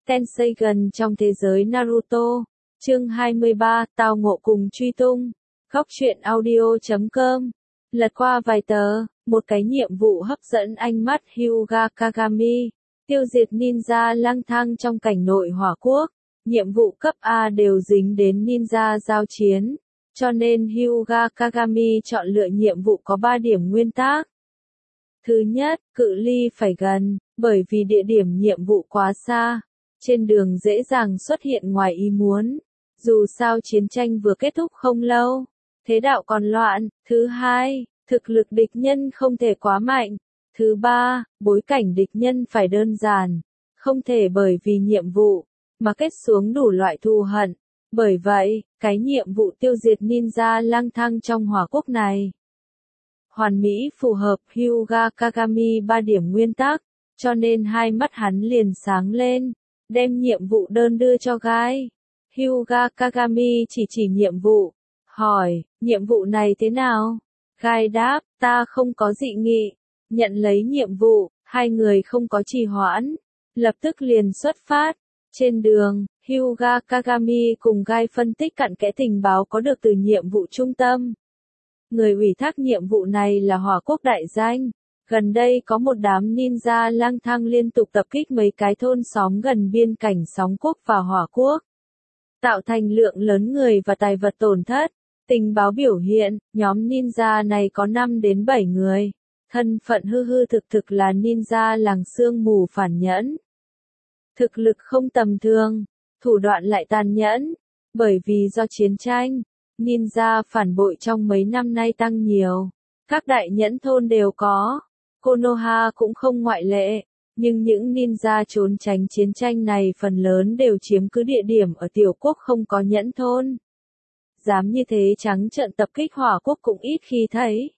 Tenseigan trong thế giới Naruto. Chương 23, tao ngộ cùng truy tung. Góc truyện audio.com. Lật qua vài tờ, một cái nhiệm vụ hấp dẫn ánh mắt Hyuga Kagami. Tiêu diệt ninja lang thang trong cảnh nội hỏa quốc. Nhiệm vụ cấp A đều dính đến ninja giao chiến, cho nên Hyuga Kagami chọn lựa nhiệm vụ có 3 điểm nguyên tắc. Thứ nhất, cự ly phải gần, bởi vì địa điểm nhiệm vụ quá xa. Trên đường dễ dàng xuất hiện ngoài ý muốn. Dù sao chiến tranh vừa kết thúc không lâu, thế đạo còn loạn. Thứ hai, thực lực địch nhân không thể quá mạnh. Thứ ba, bối cảnh địch nhân phải đơn giản, không thể bởi vì nhiệm vụ mà kết xuống đủ loại thù hận. Bởi vậy, cái nhiệm vụ tiêu diệt ninja lang thang trong hỏa quốc này hoàn mỹ phù hợp Hyuga Kagami 3 điểm nguyên tắc, cho nên hai mắt hắn liền sáng lên, đem nhiệm vụ đơn đưa cho Gai. Hyuga Kagami chỉ nhiệm vụ, hỏi, nhiệm vụ này thế nào? Gai đáp, ta không có dị nghị. Nhận lấy nhiệm vụ, hai người không có trì hoãn, lập tức liền xuất phát. Trên đường, Hyuga Kagami cùng Gai phân tích cặn kẽ tình báo có được từ nhiệm vụ trung tâm. Người ủy thác nhiệm vụ này là hỏa quốc đại danh. Gần đây có một đám ninja lang thang liên tục tập kích mấy cái thôn xóm gần biên cảnh Sóng quốc và Hỏa quốc, tạo thành lượng lớn người và tài vật tổn thất. Tình báo biểu hiện, nhóm ninja này có 5 đến 7 người. Thân phận hư thực là ninja làng sương mù phản nhẫn. Thực lực không tầm thường, thủ đoạn lại tàn nhẫn. Bởi vì do chiến tranh, ninja phản bội trong mấy năm nay tăng nhiều. Các đại nhẫn thôn đều có, Konoha cũng không ngoại lệ. Nhưng những ninja trốn tránh chiến tranh này phần lớn đều chiếm cứ địa điểm ở tiểu quốc không có nhẫn thôn. Dám như thế trắng trợn tập kích hỏa quốc cũng ít khi thấy.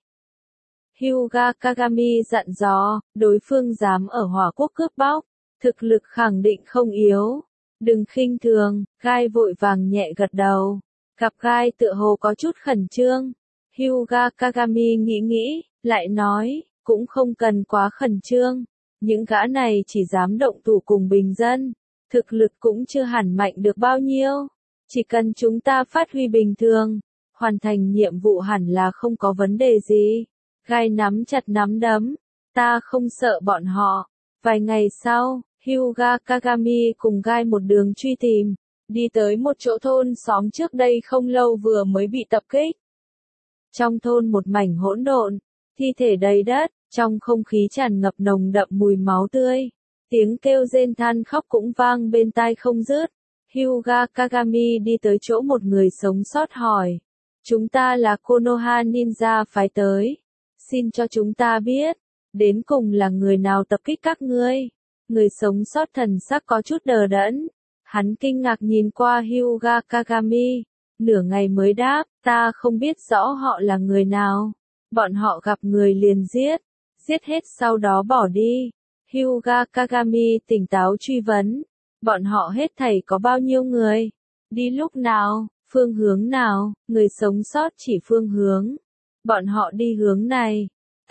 Hyuga Kagami dặn dò, đối phương dám ở hỏa quốc cướp bóc, thực lực khẳng định không yếu. Đừng khinh thường. Gai vội vàng nhẹ gật đầu. Gặp Gai tựa hồ có chút khẩn trương. Hyuga Kagami nghĩ, lại nói, cũng không cần quá khẩn trương. Những gã này chỉ dám động thủ cùng bình dân. Thực lực cũng chưa hẳn mạnh được bao nhiêu. Chỉ cần chúng ta phát huy bình thường, hoàn thành nhiệm vụ hẳn là không có vấn đề gì. Gai nắm chặt nắm đấm. Ta không sợ bọn họ. Vài ngày sau, Hyuga Kagami cùng Gai một đường truy tìm, đi tới một chỗ thôn xóm trước đây không lâu vừa mới bị tập kích. Trong thôn một mảnh hỗn độn, thi thể đầy đất, trong không khí tràn ngập nồng đậm mùi máu tươi. Tiếng kêu rên than khóc cũng vang bên tai không dứt. Hyuga Kagami đi tới chỗ một người sống sót hỏi. Chúng ta là Konoha ninja phái tới. Xin cho chúng ta biết, đến cùng là người nào tập kích các ngươi? Người sống sót thần sắc có chút đờ đẫn. Hắn kinh ngạc nhìn qua Hyuga Kagami. Nửa ngày mới đáp, ta không biết rõ họ là người nào. Bọn họ gặp người liền giết hết sau đó bỏ đi. Hyuga Kagami tỉnh táo truy vấn. Bọn họ hết thảy có bao nhiêu người? Đi lúc nào? Phương hướng nào? Người sống sót chỉ phương hướng. Bọn họ đi hướng này.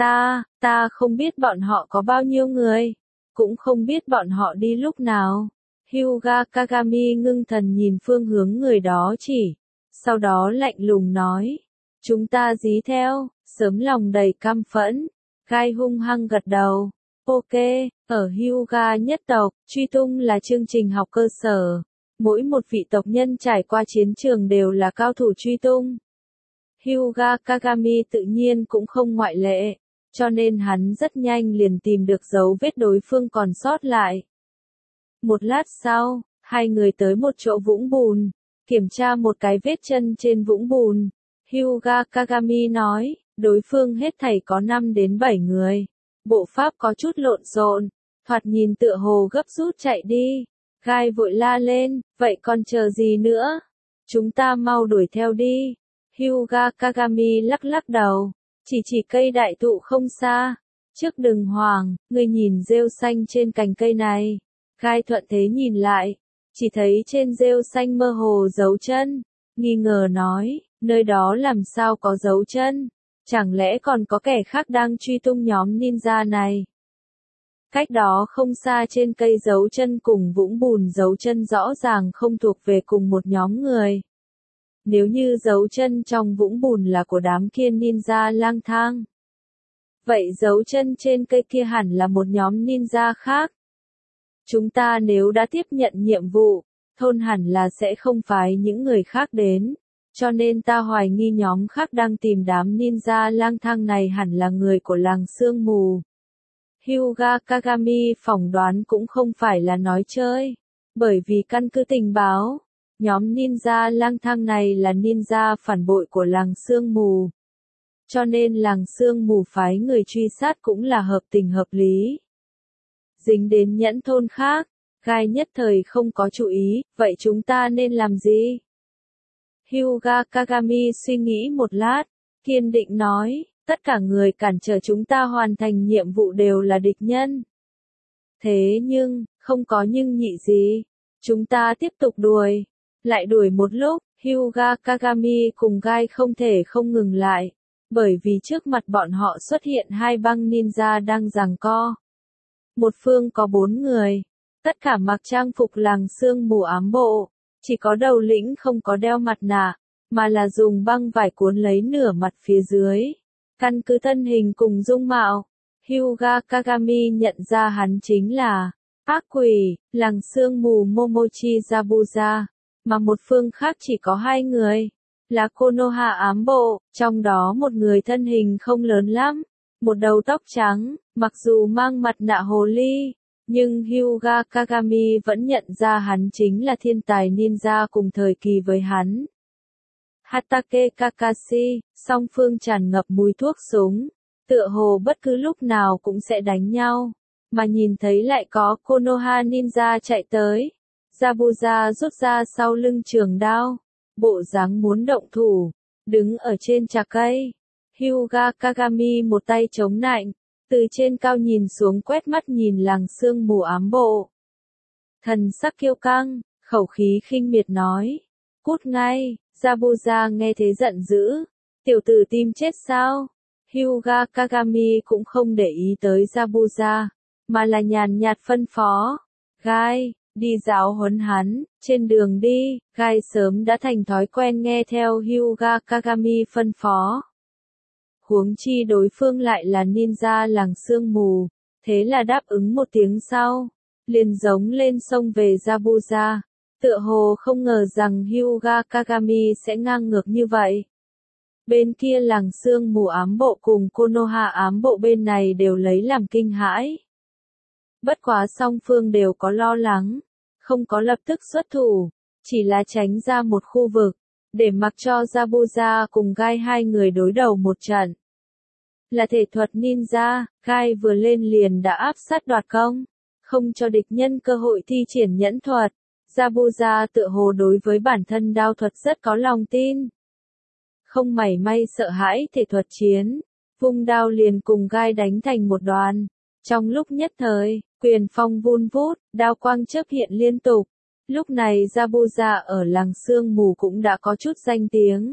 Ta không biết bọn họ có bao nhiêu người. Cũng không biết bọn họ đi lúc nào. Hyuga Kagami ngưng thần nhìn phương hướng người đó chỉ. Sau đó lạnh lùng nói. Chúng ta dí theo. Sớm lòng đầy căm phẫn. Gai hung hăng gật đầu. Ok, ở Hyuga nhất tộc, truy tung là chương trình học cơ sở. Mỗi một vị tộc nhân trải qua chiến trường đều là cao thủ truy tung. Hyuga Kagami tự nhiên cũng không ngoại lệ, cho nên hắn rất nhanh liền tìm được dấu vết đối phương còn sót lại. Một lát sau, hai người tới một chỗ vũng bùn, kiểm tra một cái vết chân trên vũng bùn. Hyuga Kagami nói, đối phương hết thảy có 5 đến 7 người. Bộ pháp có chút lộn xộn, thoạt nhìn tựa hồ gấp rút chạy đi. Gai vội la lên, vậy còn chờ gì nữa? Chúng ta mau đuổi theo đi. Hyuga Kagami lắc đầu, chỉ cây đại thụ không xa. Trước đừng hoảng, ngươi nhìn rêu xanh trên cành cây này. Gai thuận thế nhìn lại, chỉ thấy trên rêu xanh mơ hồ dấu chân. Nghi ngờ nói, nơi đó làm sao có dấu chân? Chẳng lẽ còn có kẻ khác đang truy tung nhóm ninja này? Cách đó không xa trên cây dấu chân cùng vũng bùn dấu chân rõ ràng không thuộc về cùng một nhóm người. Nếu như dấu chân trong vũng bùn là của đám kia ninja lang thang, vậy dấu chân trên cây kia hẳn là một nhóm ninja khác. Chúng ta nếu đã tiếp nhận nhiệm vụ, thôn hẳn là sẽ không phái những người khác đến, cho nên ta hoài nghi nhóm khác đang tìm đám ninja lang thang này hẳn là người của làng sương mù. Hyuga Kagami phỏng đoán cũng không phải là nói chơi, bởi vì căn cứ tình báo, nhóm ninja lang thang này là ninja phản bội của làng sương mù. Cho nên làng sương mù phái người truy sát cũng là hợp tình hợp lý. Dính đến nhẫn thôn khác, Gai nhất thời không có chú ý, vậy chúng ta nên làm gì? Hyuga Kagami suy nghĩ một lát, kiên định nói, tất cả người cản trở chúng ta hoàn thành nhiệm vụ đều là địch nhân. Thế nhưng, không có nhưng nhị gì, chúng ta tiếp tục đuổi. Lại đuổi một lúc, Hyuga Kagami cùng Gai không thể không ngừng lại, bởi vì trước mặt bọn họ xuất hiện hai băng ninja đang giằng co. Một phương có 4 người, tất cả mặc trang phục làng sương mù ám bộ, chỉ có đầu lĩnh không có đeo mặt nạ, mà là dùng băng vải cuốn lấy nửa mặt phía dưới. Căn cứ thân hình cùng dung mạo, Hyuga Kagami nhận ra hắn chính là ác quỷ, làng sương mù Momochi Zabuza, mà một phương khác chỉ có 2 người, là Konoha ám bộ, trong đó một người thân hình không lớn lắm, một đầu tóc trắng, mặc dù mang mặt nạ hồ ly, nhưng Hyuga Kagami vẫn nhận ra hắn chính là thiên tài ninja cùng thời kỳ với hắn. Hatake Kakashi, song phương tràn ngập mùi thuốc súng, tựa hồ bất cứ lúc nào cũng sẽ đánh nhau, mà nhìn thấy lại có Konoha ninja chạy tới. Zabuza rút ra sau lưng trường đao, bộ dáng muốn động thủ, đứng ở trên chạc cây. Hyuga Kagami một tay chống nạnh, từ trên cao nhìn xuống quét mắt nhìn làng sương mù ám bộ. Thần sắc kiêu căng, khẩu khí khinh miệt nói, cút ngay. Zabuza nghe thế giận dữ, tiểu tử tim chết sao? Hyuga Kagami cũng không để ý tới Zabuza, mà là nhàn nhạt phân phó. Gai, đi giáo huấn hắn, trên đường đi, Gai sớm đã thành thói quen nghe theo Hyuga Kagami phân phó. Huống chi đối phương lại là ninja làng sương mù, thế là đáp ứng một tiếng sau, liền giống lên sông về Zabuza. Tựa hồ không ngờ rằng Hyuga Kagami sẽ ngang ngược như vậy. Bên kia làng sương mù ám bộ cùng Konoha ám bộ bên này đều lấy làm kinh hãi. Bất quá song phương đều có lo lắng, không có lập tức xuất thủ, chỉ là tránh ra một khu vực, để mặc cho Zabuza cùng Gai hai người đối đầu một trận. Là thể thuật ninja, Gai vừa lên liền đã áp sát đoạt công, không cho địch nhân cơ hội thi triển nhẫn thuật. Zabuza tựa hồ đối với bản thân đao thuật rất có lòng tin. Không mảy may sợ hãi thể thuật chiến, vung đao liền cùng Gai đánh thành một đoàn. Trong lúc nhất thời, quyền phong vun vút, đao quang chớp hiện liên tục. Lúc này Zabuza ở làng sương mù cũng đã có chút danh tiếng.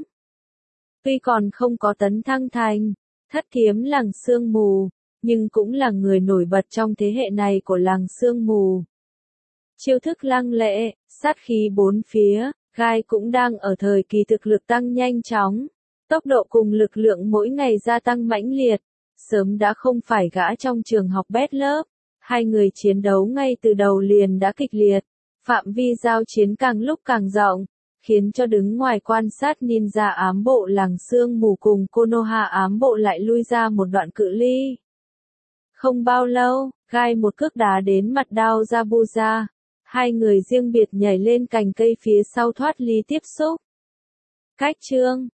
Tuy còn không có tấn thăng thành thất kiếm làng sương mù, nhưng cũng là người nổi bật trong thế hệ này của làng sương mù. Chiêu thức lăng lệ, sát khí bốn phía, Gai cũng đang ở thời kỳ thực lực tăng nhanh chóng. Tốc độ cùng lực lượng mỗi ngày gia tăng mãnh liệt, sớm đã không phải gã trong trường học bét lớp. Hai người chiến đấu ngay từ đầu liền đã kịch liệt, phạm vi giao chiến càng lúc càng rộng, khiến cho đứng ngoài quan sát ninja ám bộ làng sương mù cùng Konoha ám bộ lại lui ra một đoạn cự ly. Không bao lâu, Gai một cước đá đến mặt đao Zabuza. Hai người riêng biệt nhảy lên cành cây phía sau thoát ly tiếp xúc. Cách chương